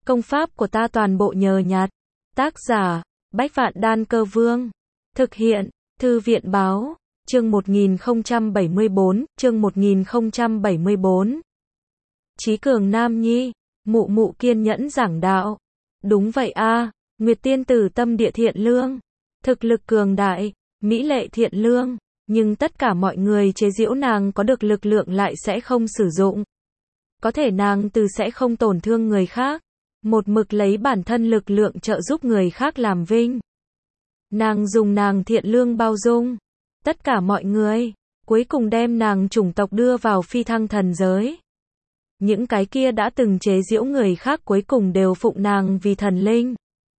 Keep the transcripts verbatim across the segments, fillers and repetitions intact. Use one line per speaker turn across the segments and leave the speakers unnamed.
Công pháp của ta toàn bộ nhờ nhặt. Tác giả, Bách Vạn Đan Cơ Vương. Thực hiện, Thư viện báo, chương một nghìn không trăm bảy mươi bốn, chương một nghìn không trăm bảy mươi bốn. Chí cường nam nhi, mụ mụ kiên nhẫn giảng đạo. Đúng vậy a, Nguyệt tiên tử tâm địa thiện lương, thực lực cường đại, mỹ lệ thiện lương, nhưng tất cả mọi người chế giễu nàng có được lực lượng lại sẽ không sử dụng. Có thể nàng từ sẽ không tổn thương người khác, một mực lấy bản thân lực lượng trợ giúp người khác làm vinh. Nàng dùng nàng thiện lương bao dung tất cả mọi người, cuối cùng đem nàng chủng tộc đưa vào phi thăng thần giới. Những cái kia đã từng chế giễu người khác cuối cùng đều phụng nàng vì thần linh.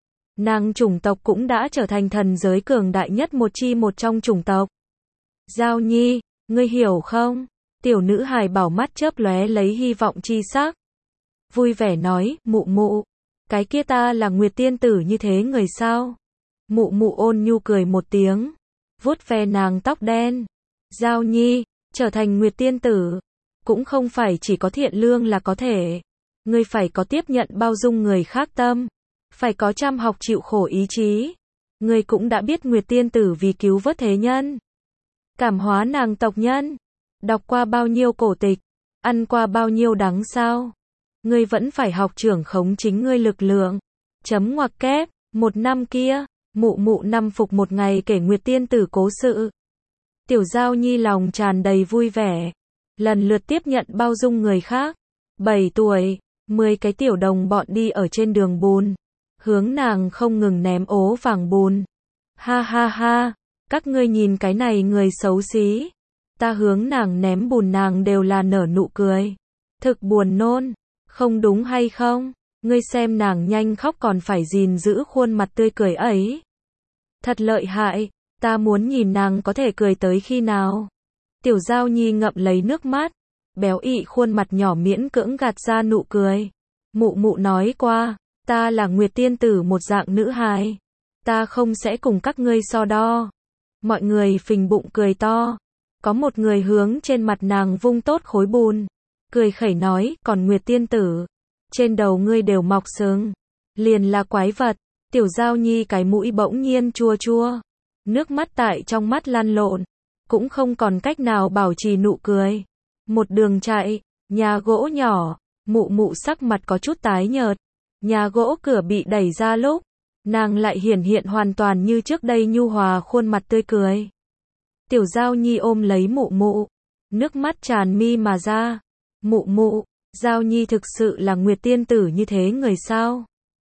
Nàng chủng tộc cũng đã trở thành thần giới cường đại nhất một chi một trong chủng tộc. Giao Nhi, ngươi hiểu không? Tiểu nữ hài bảo mắt chớp lóe lấy hy vọng chi sắc. Vui vẻ nói, mụ mụ, cái kia ta là Nguyệt tiên tử như thế người sao? Mụ mụ ôn nhu cười một tiếng, vuốt ve nàng tóc đen. Giao Nhi, trở thành Nguyệt tiên tử, cũng không phải chỉ có thiện lương là có thể. Ngươi phải có tiếp nhận bao dung người khác tâm, phải có chăm học chịu khổ ý chí. Ngươi cũng đã biết Nguyệt tiên tử vì cứu vớt thế nhân, cảm hóa nàng tộc nhân, đọc qua bao nhiêu cổ tịch, ăn qua bao nhiêu đắng sao? Ngươi vẫn phải học trưởng khống chính ngươi lực lượng. Chấm ngoặc kép, một năm kia, mụ mụ năm phục một ngày kể Nguyệt tiên tử cố sự. Tiểu Giao Nhi lòng tràn đầy vui vẻ, lần lượt tiếp nhận bao dung người khác. Bảy tuổi, mười cái tiểu đồng bọn đi ở trên đường bùn, hướng nàng không ngừng ném ố vàng bùn. Ha ha ha, các ngươi nhìn cái này người xấu xí. Ta hướng nàng ném bùn nàng đều là nở nụ cười. Thực buồn nôn, không đúng hay không? Ngươi xem nàng nhanh khóc còn phải gìn giữ khuôn mặt tươi cười ấy. Thật lợi hại, ta muốn nhìn nàng có thể cười tới khi nào. Tiểu Giao Nhi ngậm lấy nước mắt, béo ị khuôn mặt nhỏ miễn cưỡng gạt ra nụ cười. Mụ mụ nói qua, ta là Nguyệt tiên tử một dạng nữ hài. Ta không sẽ cùng các ngươi so đo. Mọi người phình bụng cười to. Có một người hướng trên mặt nàng vung tốt khối bùn, cười khẩy nói, còn Nguyệt tiên tử, trên đầu ngươi đều mọc sừng, liền là quái vật. Tiểu Giao Nhi cái mũi bỗng nhiên chua chua, nước mắt tại trong mắt lăn lộn, cũng không còn cách nào bảo trì nụ cười. Một đường chạy, nhà gỗ nhỏ, mụ mụ sắc mặt có chút tái nhợt. Nhà gỗ cửa bị đẩy ra lúc, nàng lại hiển hiện hoàn toàn như trước đây nhu hòa khuôn mặt tươi cười. Tiểu Giao Nhi ôm lấy mụ mụ, nước mắt tràn mi mà ra. Mụ mụ, Giao Nhi thực sự là Nguyệt tiên tử như thế người sao?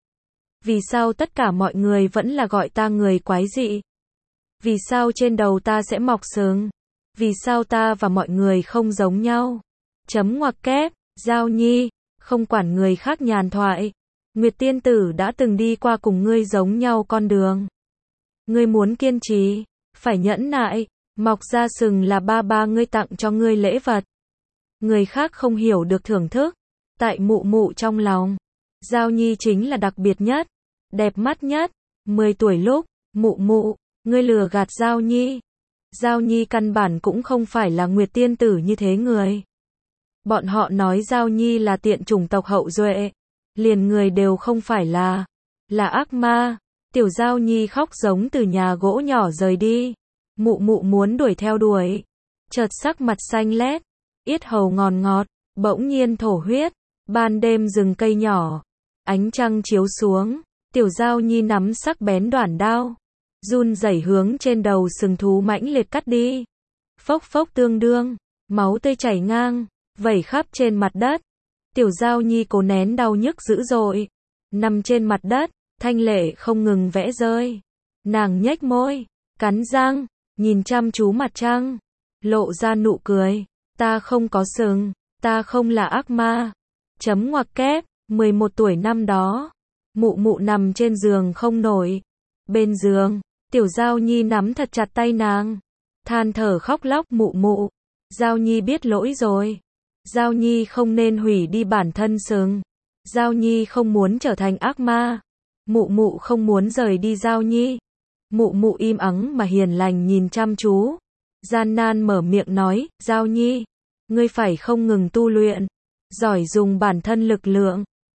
Vì sao tất cả mọi người vẫn là gọi ta người quái dị? Vì sao trên đầu ta sẽ mọc sừng? Vì sao ta và mọi người không giống nhau? Chấm ngoặc kép, Giao Nhi, không quản người khác nhàn thoại. Nguyệt tiên tử đã từng đi qua cùng ngươi giống nhau con đường. Ngươi muốn kiên trì, phải nhẫn nại. Mọc ra sừng là ba ba ngươi tặng cho ngươi lễ vật. Người khác không hiểu được thưởng thức. Tại mụ mụ trong lòng, Giao Nhi chính là đặc biệt nhất, đẹp mắt nhất. Mười tuổi lúc, mụ mụ, ngươi lừa gạt Giao Nhi. Giao Nhi căn bản cũng không phải là Nguyệt tiên tử như thế người. Bọn họ nói Giao Nhi là tiện chủng tộc hậu duệ, liền người đều không phải là, là ác ma. Tiểu Giao Nhi khóc giống từ nhà gỗ nhỏ rời đi. Mụ mụ muốn đuổi theo đuổi, chợt sắc mặt xanh lét, yết hầu ngòn ngọt, bỗng nhiên thổ huyết. Ban đêm rừng cây nhỏ, ánh trăng chiếu xuống, Tiểu Giao Nhi nắm sắc bén đoản đao, run rẩy hướng trên đầu sừng thú mãnh liệt cắt đi. Phốc phốc tương đương, máu tươi chảy ngang, vẩy khắp trên mặt đất. Tiểu Giao Nhi cố nén đau nhức dữ dội, nằm trên mặt đất, thanh lệ không ngừng vẽ rơi. Nàng nhếch môi, cắn răng, nhìn chăm chú mặt trăng, lộ ra nụ cười. Ta không có sừng, ta không là ác ma. Chấm ngoặc kép, mười một tuổi năm đó, mụ mụ nằm trên giường không nổi. Bên giường, Tiểu Giao Nhi nắm thật chặt tay nàng, than thở khóc lóc. Mụ mụ, Giao Nhi biết lỗi rồi. Giao Nhi không nên hủy đi bản thân sừng. Giao Nhi không muốn trở thành ác ma. Mụ mụ không muốn rời đi Giao Nhi. Mụ mụ im ắng mà hiền lành nhìn chăm chú, gian nan mở miệng nói, Giao Nhi, ngươi phải không ngừng tu luyện, giỏi dùng bản thân lực lượng,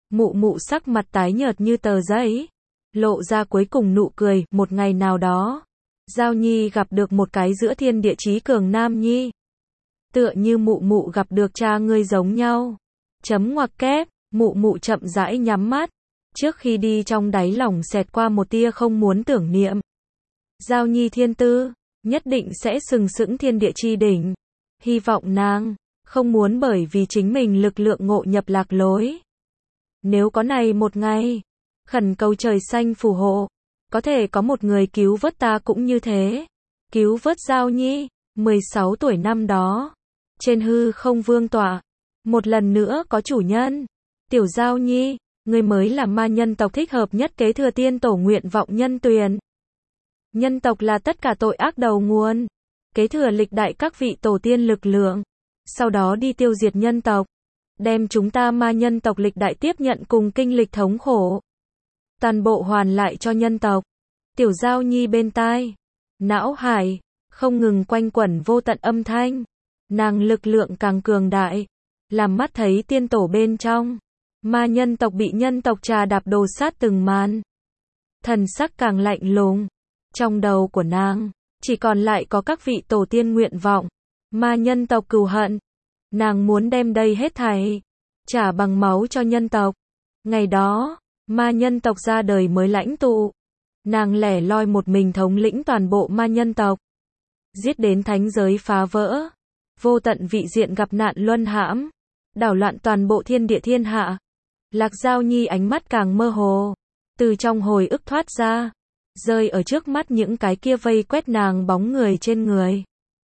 Mụ mụ sắc mặt tái nhợt như tờ giấy, lộ ra cuối cùng nụ cười. Một ngày nào đó, Giao Nhi gặp được một cái giữa thiên địa chí cường nam nhi. Tựa như mụ mụ gặp được cha ngươi giống nhau. Chấm ngoặc kép, mụ mụ chậm rãi nhắm mắt. Trước khi đi trong đáy lòng xẹt qua một tia không muốn tưởng niệm. Giao Nhi thiên tư, nhất định sẽ sừng sững thiên địa chi đỉnh. Hy vọng nàng, không muốn bởi vì chính mình lực lượng ngộ nhập lạc lối. Nếu có này một ngày, khẩn cầu trời xanh phù hộ, có thể có một người cứu vớt ta cũng như thế. Cứu vớt Giao Nhi, mười sáu tuổi năm đó. Trên hư không vương tọa, một lần nữa có chủ nhân. Tiểu Giao Nhi, ngươi mới là ma nhân tộc thích hợp nhất kế thừa tiên tổ nguyện vọng nhân tuyền. Nhân tộc là tất cả tội ác đầu nguồn, kế thừa lịch đại các vị tổ tiên lực lượng, sau đó đi tiêu diệt nhân tộc, đem chúng ta ma nhân tộc lịch đại tiếp nhận cùng kinh lịch thống khổ, toàn bộ hoàn lại cho nhân tộc. Tiểu Giao Nhi bên tai, não hải, không ngừng quanh quẩn vô tận âm thanh, nàng lực lượng càng cường đại, làm mắt thấy tiên tổ bên trong, ma nhân tộc bị nhân tộc trà đạp đồ sát từng màn. Thần sắc càng lạnh lùng, trong đầu của nàng, chỉ còn lại có các vị tổ tiên nguyện vọng, ma nhân tộc cừu hận. Nàng muốn đem đây hết thảy, trả bằng máu cho nhân tộc. Ngày đó, ma nhân tộc ra đời mới lãnh tụ. Nàng lẻ loi một mình thống lĩnh toàn bộ ma nhân tộc. Giết đến thánh giới phá vỡ. Vô tận vị diện gặp nạn luân hãm. Đảo loạn toàn bộ thiên địa thiên hạ. Lạc Giao Nhi ánh mắt càng mơ hồ. Từ trong hồi ức thoát ra. Rơi ở trước mắt những cái kia vây quét nàng bóng người trên người.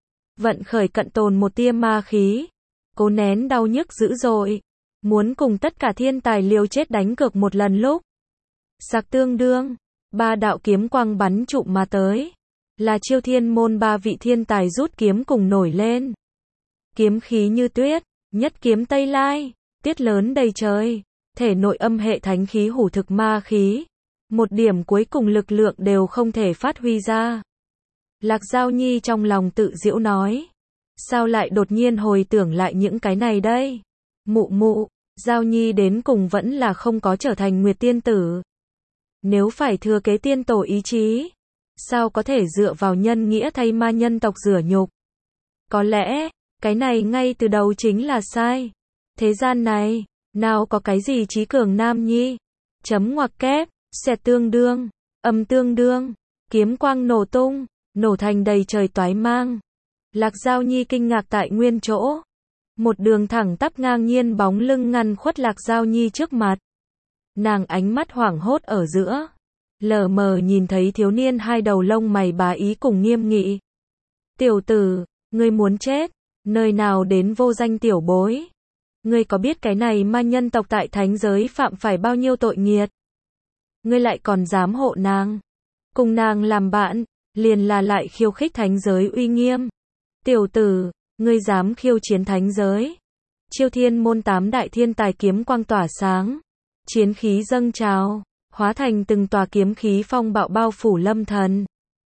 Vận khởi cận tồn một tia ma khí. Cố nén đau nhức dữ dội. Muốn cùng tất cả thiên tài liều chết đánh cược một lần lúc. Sạc tương đương. Ba đạo kiếm quang bắn trụ mà tới. Là Chiêu Thiên môn ba vị thiên tài rút kiếm cùng nổi lên. Kiếm khí như tuyết. Nhất kiếm Tây Lai. Tuyết lớn đầy trời. Thể nội âm hệ thánh khí hủ thực ma khí. Một điểm cuối cùng lực lượng đều không thể phát huy ra. Lạc Giao Nhi trong lòng tự giễu nói. Sao lại đột nhiên hồi tưởng lại những cái này đây? Mụ mụ, Giao Nhi đến cùng vẫn là không có trở thành Nguyệt Tiên Tử. Nếu phải thừa kế tiên tổ ý chí, sao có thể dựa vào nhân nghĩa thay ma nhân tộc rửa nhục? Có lẽ, cái này ngay từ đầu chính là sai. Thế gian này, nào có cái gì trí cường nam nhi? Chấm ngoặc kép, xẹt tương đương, âm tương đương, kiếm quang nổ tung, nổ thành đầy trời toái mang. Lạc Giao Nhi kinh ngạc tại nguyên chỗ. Một đường thẳng tắp ngang nhiên bóng lưng ngăn khuất Lạc Giao Nhi trước mặt. Nàng ánh mắt hoảng hốt ở giữa. Lờ mờ nhìn thấy thiếu niên hai đầu lông mày bá ý cùng nghiêm nghị. Tiểu tử, ngươi muốn chết, nơi nào đến vô danh tiểu bối. Ngươi có biết cái này ma nhân tộc tại thánh giới phạm phải bao nhiêu tội nghiệt? Ngươi lại còn dám hộ nàng. Cùng nàng làm bạn, liền là lại khiêu khích thánh giới uy nghiêm. Tiểu tử, ngươi dám khiêu chiến thánh giới. Chiêu Thiên môn tám đại thiên tài kiếm quang tỏa sáng. Chiến khí dâng trào, hóa thành từng tòa kiếm khí phong bạo bao phủ Lâm Thần.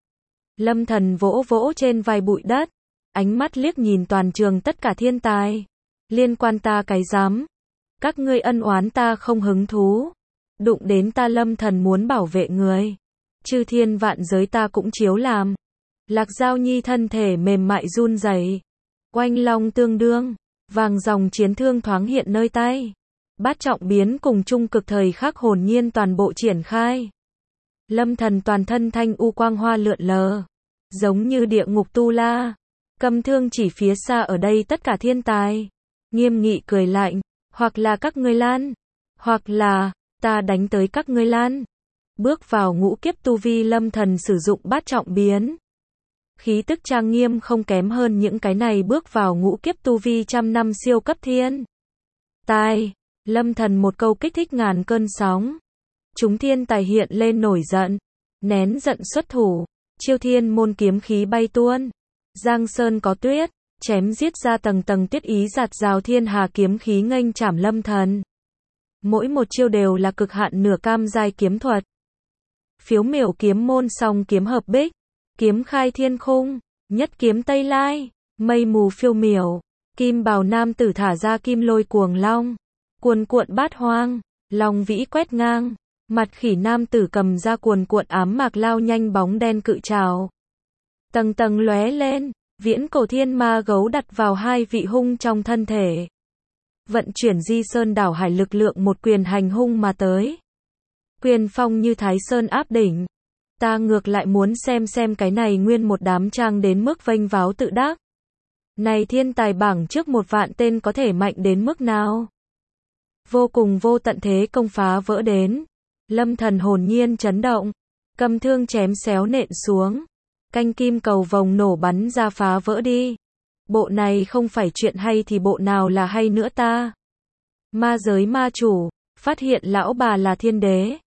Lâm Thần vỗ vỗ trên vai bụi đất, ánh mắt liếc nhìn toàn trường tất cả thiên tài. Liên quan ta cái dám. Các ngươi ân oán ta không hứng thú. Đụng đến ta Lâm Thần muốn bảo vệ người. Chư thiên vạn giới ta cũng chiếu làm. Lạc Giao Nhi thân thể mềm mại run rẩy. Oanh long tương đương, vàng dòng chiến thương thoáng hiện nơi tay. Bát trọng biến cùng trung cực thời khắc hồn nhiên toàn bộ triển khai. Lâm Thần toàn thân thanh u quang hoa lượn lờ, giống như địa ngục tu la. Cầm thương chỉ phía xa ở đây tất cả thiên tài. Nghiêm nghị cười lạnh, hoặc là các ngươi lan, hoặc là ta đánh tới các ngươi lan. Bước vào ngũ kiếp tu vi Lâm Thần sử dụng bát trọng biến. Khí tức trang nghiêm không kém hơn những cái này bước vào ngũ kiếp tu vi trăm năm siêu cấp thiên. Tai, Lâm Thần một câu kích thích ngàn cơn sóng. Chúng thiên tài hiện lên nổi giận, nén giận xuất thủ, Chiêu Thiên môn kiếm khí bay tuôn. Giang sơn có tuyết, chém giết ra tầng tầng tuyết ý giạt rào thiên hà kiếm khí nghênh chảm Lâm Thần. Mỗi một chiêu đều là cực hạn nửa cam giai kiếm thuật. Phiếu miểu kiếm môn song kiếm hợp bích, kiếm khai thiên khung, nhất kiếm Tây Lai, mây mù phiêu miểu, kim bào nam tử thả ra kim lôi cuồng long, cuồn cuộn bát hoang, Long vĩ quét ngang. Mặt khỉ nam tử cầm ra cuồn cuộn ám mạc lao nhanh bóng đen cự trào. Tầng tầng lóe lên. Viễn cổ thiên ma gấu đặt vào hai vị hung trong thân thể. Vận chuyển di sơn đảo hải lực lượng một quyền hành hung mà tới. Quyền phong như thái sơn áp đỉnh. Ta ngược lại muốn xem xem cái này nguyên một đám trang đến mức vênh váo tự đắc. Này thiên tài bảng trước một vạn tên có thể mạnh đến mức nào? Vô cùng vô tận thế công phá vỡ đến. Lâm Thần hồn nhiên chấn động. Cầm thương chém xéo nện xuống. Canh kim cầu vồng nổ bắn ra phá vỡ đi. Bộ này không phải chuyện hay thì bộ nào là hay nữa ta? Ma giới ma chủ, phát hiện lão bà là thiên đế.